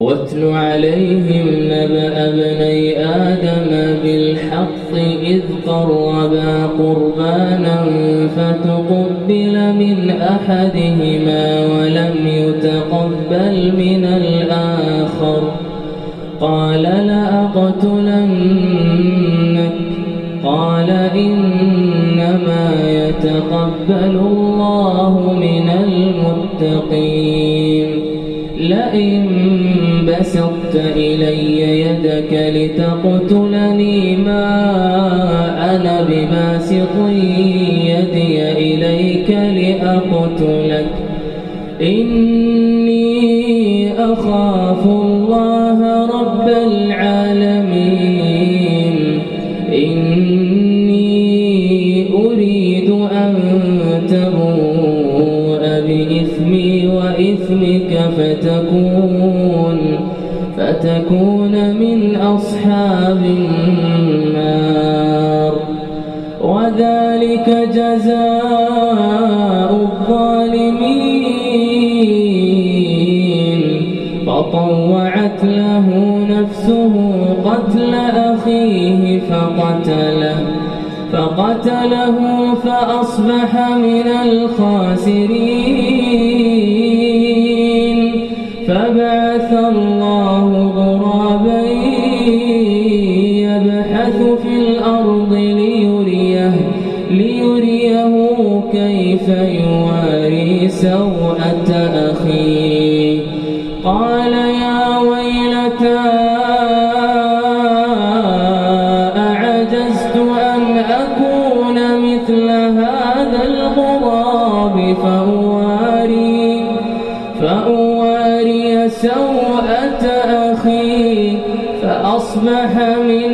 واتل عليهم نبأ ابني آدم بالحق إذ قربا قربانا فتقبل من أحدهما ولم يتقبل من الآخر قال لأقتلنك قال إنما يتقبل الله من المتقين لئن بسطت إلي يدك لتقتلني ما أنا بباسط يدي إليك لأقتلك إني أخاف الله رب العالمين إني أريد أن تبوء بإثمي وإثمك فتكون من أصحاب النار وذلك جزاء الظالمين فطوعت له نفسه قتل أخيه فقتله فأصبح من الخاسرين فبعث الله غرابا يبحث في الأرض ليريه كيف يواري سوءة أخيه قال يا ويلتى أعجزت أن أكون مثل هذا الغراب فأواري سوءة أخي فأصبح من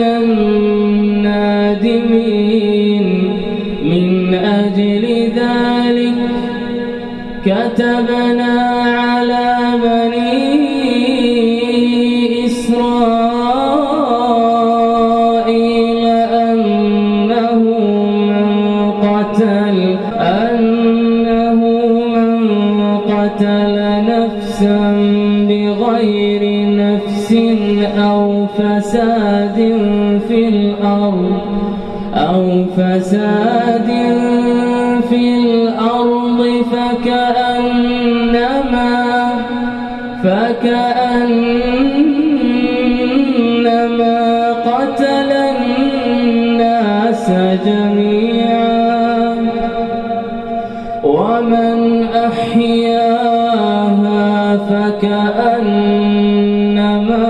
النادمين من أجل ذلك كتبنا على بني إسرائيل أنه من قتل نفسا بغير نفس أو فساد في الأرض فكأنما قتل الناس جميعا ومن أحياها فكأنما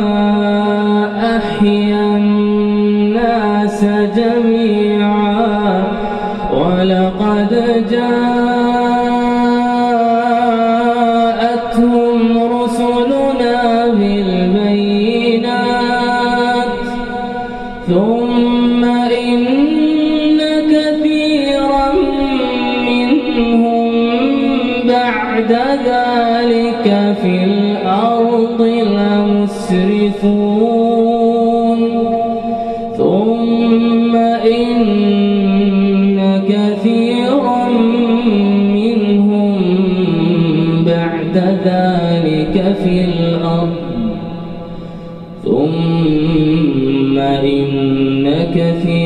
أحيا الناس جميعا ولقد جاءتهم رسلنا بالبينات ثم إن كثيرا منهم بعد ذلك في الأرض لمسرفون ثم إن كثيرا منهم بعد ذلك في الأرض ثم إن كثيرا